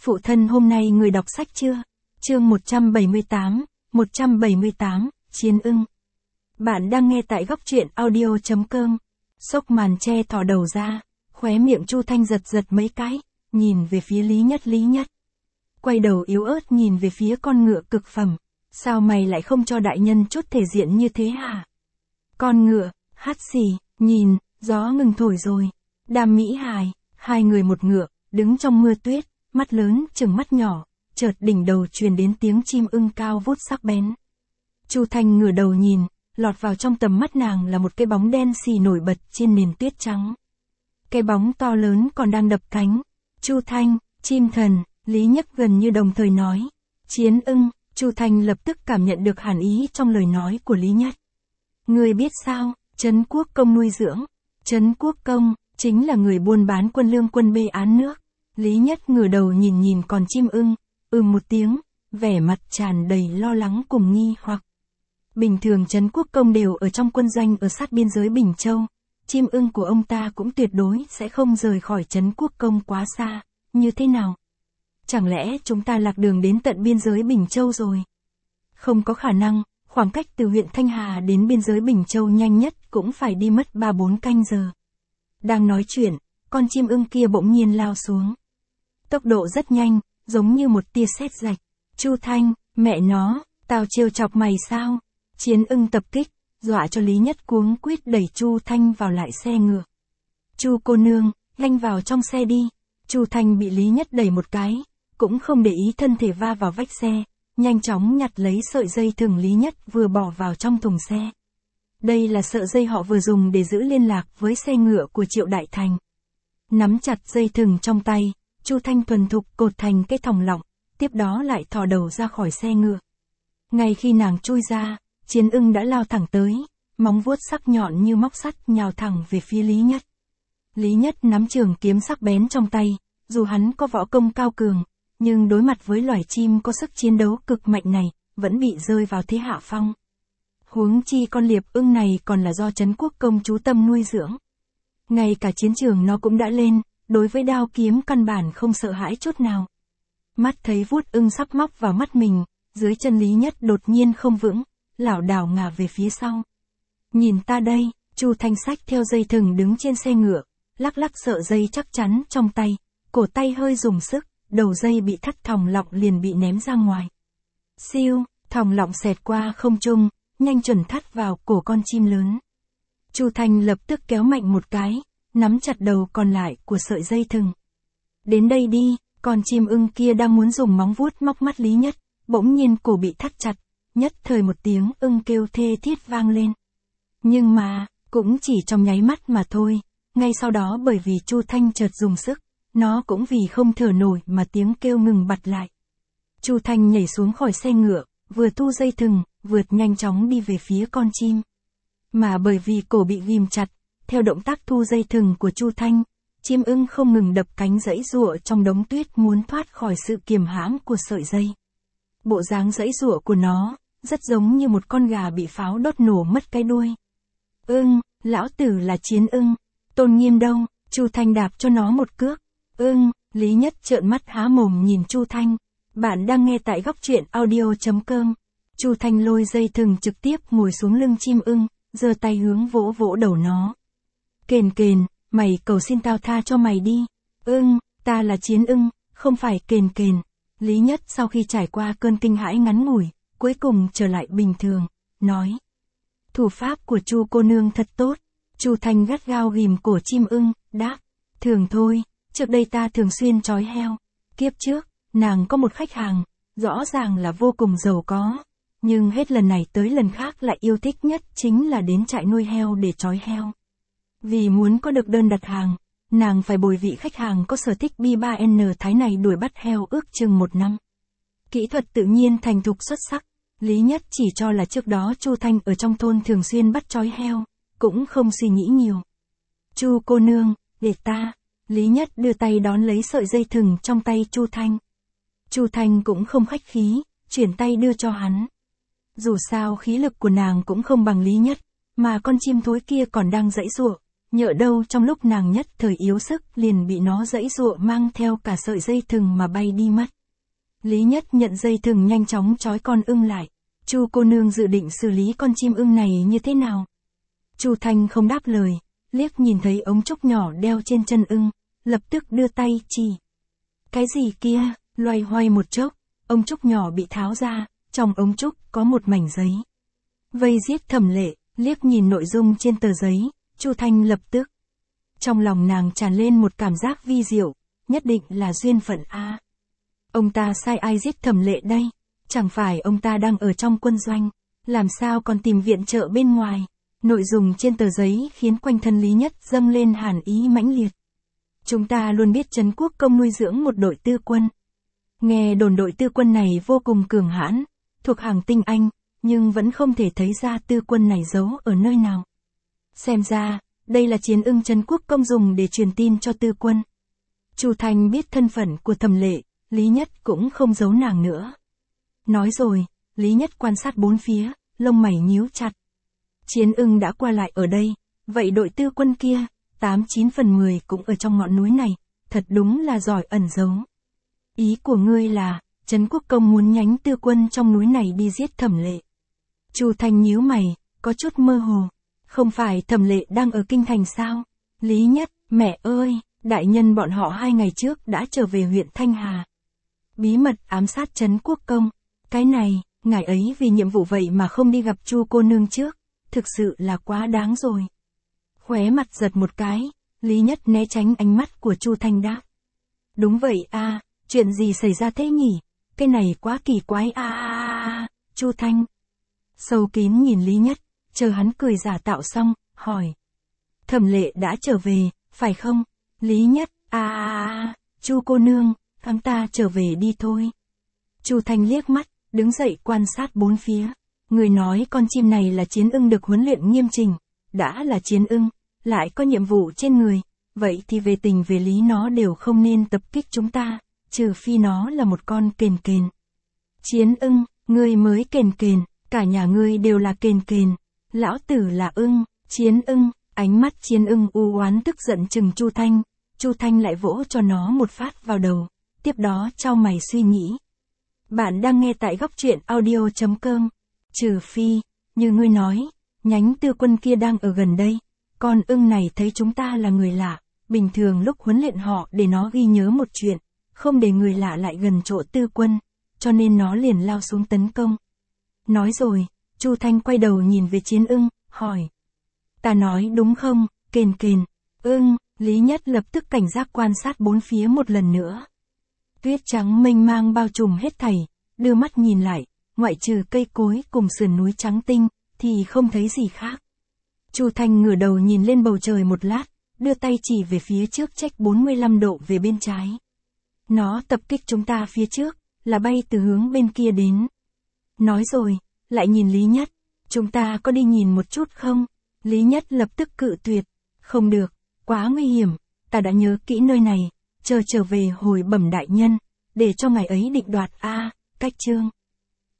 Phụ thân hôm nay người đọc sách chưa? Chương 178, Chiến ưng. Bạn đang nghe tại góc truyện audio.com. Xốc màn che thò đầu ra, khóe miệng Chu Thanh giật mấy cái, nhìn về phía Lý Nhất. Quay đầu yếu ớt nhìn về phía con ngựa cực phẩm. Sao mày lại không cho đại nhân chút thể diện như thế hả? Con ngựa, hắt xì, nhìn, gió ngừng thổi rồi. Đàm Mỹ Hài, hai người một ngựa, đứng trong mưa tuyết, mắt lớn chừng mắt nhỏ, chợt đỉnh đầu truyền đến tiếng chim ưng cao vút sắc bén. Chu Thanh ngửa đầu nhìn, lọt vào trong tầm mắt nàng là một cái bóng đen xì nổi bật trên nền tuyết trắng. Cái bóng to lớn còn đang đập cánh. Chu Thanh, chim thần, Lý Nhất gần như đồng thời nói. Chiến ưng. Chu Thanh lập tức cảm nhận được hàn ý trong lời nói của Lý Nhất. Ngươi biết sao, Trấn Quốc Công nuôi dưỡng. Trấn Quốc Công, chính là người buôn bán quân lương quân bê án nước. Lý Nhất ngửa đầu nhìn con chim ưng, một tiếng, vẻ mặt tràn đầy lo lắng cùng nghi hoặc. Bình thường Trấn Quốc Công đều ở trong quân doanh ở sát biên giới Bình Châu. Chim ưng của ông ta cũng tuyệt đối sẽ không rời khỏi Trấn Quốc Công quá xa, như thế nào? Chẳng lẽ chúng ta lạc đường đến tận biên giới Bình Châu rồi? Không có khả năng, khoảng cách từ huyện Thanh Hà đến biên giới Bình Châu nhanh nhất cũng phải đi mất 3-4 canh giờ. Đang nói chuyện, con chim ưng kia bỗng nhiên lao xuống. Tốc độ rất nhanh, giống như một tia sét rạch. Chu Thanh, mẹ nó, tao trêu chọc mày sao? Chiến ưng tập kích, dọa cho Lý Nhất cuống quýt đẩy Chu Thanh vào lại xe ngựa. Chu cô nương, lanh vào trong xe đi. Chu Thanh bị Lý Nhất đẩy một cái, cũng không để ý thân thể va vào vách xe, nhanh chóng nhặt lấy sợi dây thừng Lý Nhất vừa bỏ vào trong thùng xe. Đây là sợi dây họ vừa dùng để giữ liên lạc với xe ngựa của Triệu Đại Thành. Nắm chặt dây thừng trong tay, Chu Thanh thuần thục cột thành cái thòng lọng, tiếp đó lại thò đầu ra khỏi xe ngựa. Ngay khi nàng chui ra, Chiến ưng đã lao thẳng tới, móng vuốt sắc nhọn như móc sắt nhào thẳng về phía Lý Nhất. Lý Nhất nắm trường kiếm sắc bén trong tay, dù hắn có võ công cao cường, nhưng đối mặt với loài chim có sức chiến đấu cực mạnh này, vẫn bị rơi vào thế hạ phong. Huống chi con liệp ưng này còn là do Trấn Quốc Công chú tâm nuôi dưỡng. Ngay cả chiến trường nó cũng đã lên, đối với đao kiếm căn bản không sợ hãi chút nào. Mắt thấy vuốt ưng sắp móc vào mắt mình, dưới chân Lý Nhất đột nhiên không vững, lảo đảo ngả về phía sau. Nhìn ta đây, Chu Thanh xách theo dây thừng đứng trên xe ngựa, lắc sợi dây chắc chắn trong tay, cổ tay hơi dùng sức, đầu dây bị thắt thòng lọng liền bị ném ra ngoài. Siêu, thòng lọng xẹt qua không trung, nhanh chuẩn thắt vào cổ con chim lớn. Chu Thanh lập tức kéo mạnh một cái, nắm chặt đầu còn lại của sợi dây thừng. Đến đây đi, con chim ưng kia đang muốn dùng móng vuốt móc mắt Lý Nhất, bỗng nhiên cổ bị thắt chặt, nhất thời một tiếng ưng kêu thê thiết vang lên. Nhưng mà, cũng chỉ trong nháy mắt mà thôi, ngay sau đó bởi vì Chu Thanh chợt dùng sức, nó cũng vì không thở nổi mà tiếng kêu ngừng bặt lại. Chu Thanh nhảy xuống khỏi xe ngựa, vừa thu dây thừng, vượt nhanh chóng đi về phía con chim. Mà bởi vì cổ bị ghim chặt, theo động tác thu dây thừng của Chu Thanh, chim ưng không ngừng đập cánh giãy giụa trong đống tuyết muốn thoát khỏi sự kiềm hãm của sợi dây. Bộ dáng giãy giụa của nó, rất giống như một con gà bị pháo đốt nổ mất cái đuôi. Lão tử là Chiến ưng, tôn nghiêm đâu? Chu Thanh đạp cho nó một cước. Lý Nhất trợn mắt há mồm nhìn Chu Thanh. Bạn đang nghe tại góc truyện audio.com. Chu Thanh lôi dây thừng trực tiếp ngồi xuống lưng chim ưng, giơ tay hướng vỗ đầu nó. Kền, mày cầu xin tao tha cho mày đi. Ta là Chiến ưng, không phải kền. Lý Nhất sau khi trải qua cơn kinh hãi ngắn ngủi, cuối cùng trở lại bình thường, nói. Thủ pháp của Chu cô nương thật tốt. Chu Thanh gắt gao ghìm cổ chim ưng, đáp. Thường thôi, trước đây ta thường xuyên trói heo. Kiếp trước, nàng có một khách hàng, rõ ràng là vô cùng giàu có. Nhưng hết lần này tới lần khác lại yêu thích nhất chính là đến trại nuôi heo để trói heo. Vì muốn có được đơn đặt hàng, nàng phải bồi vị khách hàng có sở thích B3N Thái này đuổi bắt heo ước chừng 1 năm. Kỹ thuật tự nhiên thành thục xuất sắc. Lý Nhất chỉ cho là trước đó Chu Thanh ở trong thôn thường xuyên bắt trói heo, cũng không suy nghĩ nhiều. Chu cô nương, để ta. Lý Nhất đưa tay đón lấy sợi dây thừng trong tay Chu Thanh. Chu Thanh cũng không khách khí, chuyển tay đưa cho hắn. Dù sao khí lực của nàng cũng không bằng Lý Nhất, mà con chim thối kia còn đang giãy giụa, nhỡ đâu trong lúc nàng nhất thời yếu sức liền bị nó giãy giụa mang theo cả sợi dây thừng mà bay đi mất. Lý Nhất nhận dây thừng nhanh chóng trói con ưng lại. Chu cô nương dự định xử lý con chim ưng này như thế nào? Chu Thanh không đáp lời, liếc nhìn thấy ống trúc nhỏ đeo trên chân ưng, lập tức đưa tay chỉ. Cái gì kia? Loay hoay một chốc, ống trúc nhỏ bị tháo ra, trong ống trúc có một mảnh giấy. Vây giết Thẩm Lệ, liếc nhìn nội dung trên tờ giấy, Chu Thanh lập tức. Trong lòng nàng tràn lên một cảm giác vi diệu, nhất định là duyên phận a. Ông ta sai ai giết Thẩm Lệ đây? Chẳng phải ông ta đang ở trong quân doanh, làm sao còn tìm viện trợ bên ngoài? Nội dung trên tờ giấy khiến quanh thân Lý Nhất dâng lên hàn ý mãnh liệt. Chúng ta luôn biết Trấn Quốc Công nuôi dưỡng một đội tư quân. Nghe đồn đội tư quân này vô cùng cường hãn, thuộc hàng tinh anh, nhưng vẫn không thể thấy ra tư quân này giấu ở nơi nào. Xem ra, đây là chiến ưng Trấn Quốc Công dùng để truyền tin cho tư quân. Chu Thanh biết thân phận của Thẩm Lệ, Lý Nhất cũng không giấu nàng nữa. Nói rồi, Lý Nhất quan sát bốn phía, lông mày nhíu chặt. Chiến ưng đã qua lại ở đây, vậy đội tư quân kia, 8-9 phần 10 cũng ở trong ngọn núi này, thật đúng là giỏi ẩn giấu. Ý của ngươi là, Trấn Quốc Công muốn nhánh tư quân trong núi này đi giết Thẩm Lệ. Chu Thanh nhíu mày, có chút mơ hồ. Không phải Thẩm Lệ đang ở kinh thành sao? Lý Nhất, mẹ ơi, đại nhân bọn họ 2 ngày trước đã trở về huyện Thanh Hà. Bí mật ám sát Trấn Quốc Công. Cái này, ngài ấy vì nhiệm vụ vậy mà không đi gặp Chu cô nương trước, thực sự là quá đáng rồi. Khóe mặt giật một cái, Lý Nhất né tránh ánh mắt của Chu Thanh đáp. Đúng vậy a, chuyện gì xảy ra thế nhỉ? Cái này quá kỳ quái a. Chu Thanh sâu kín nhìn Lý Nhất, chờ hắn cười giả tạo xong, hỏi. Thẩm Lệ đã trở về, phải không? Lý Nhất, Chu cô nương, chúng ta trở về đi thôi. Chu Thanh liếc mắt, đứng dậy quan sát bốn phía. Người nói con chim này là chiến ưng được huấn luyện nghiêm chỉnh, đã là chiến ưng, lại có nhiệm vụ trên người, vậy thì về tình về lý nó đều không nên tập kích chúng ta, trừ phi nó là một con kền kền. Chiến ưng, ngươi mới kền kền, cả nhà ngươi đều là kền kền, lão tử là ưng, chiến ưng, ánh mắt chiến ưng u oán tức giận chừng Chu Thanh, Chu Thanh lại vỗ cho nó một phát vào đầu, tiếp đó chau mày suy nghĩ. Bạn đang nghe tại góc truyện audio.com. Trừ phi, như ngươi nói, nhánh tư quân kia đang ở gần đây, con ưng này thấy chúng ta là người lạ, bình thường lúc huấn luyện họ để nó ghi nhớ một chuyện, không để người lạ lại gần chỗ tư quân, cho nên nó liền lao xuống tấn công. Nói rồi, Chu Thanh quay đầu nhìn về chiến ưng, hỏi. Ta nói đúng không, kền kền, ưng, Lý Nhất lập tức cảnh giác quan sát bốn phía một lần nữa. Tuyết trắng mênh mang bao trùm hết thảy, đưa mắt nhìn lại, ngoại trừ cây cối cùng sườn núi trắng tinh, thì không thấy gì khác. Chu Thanh ngửa đầu nhìn lên bầu trời một lát, đưa tay chỉ về phía trước chếch 45 độ về bên trái. Nó tập kích chúng ta phía trước, là bay từ hướng bên kia đến. Nói rồi, lại nhìn Lý Nhất, chúng ta có đi nhìn một chút không? Lý Nhất lập tức cự tuyệt, không được, quá nguy hiểm, ta đã nhớ kỹ nơi này, chờ trở về hồi bẩm đại nhân, để cho ngài ấy định đoạt cách chương.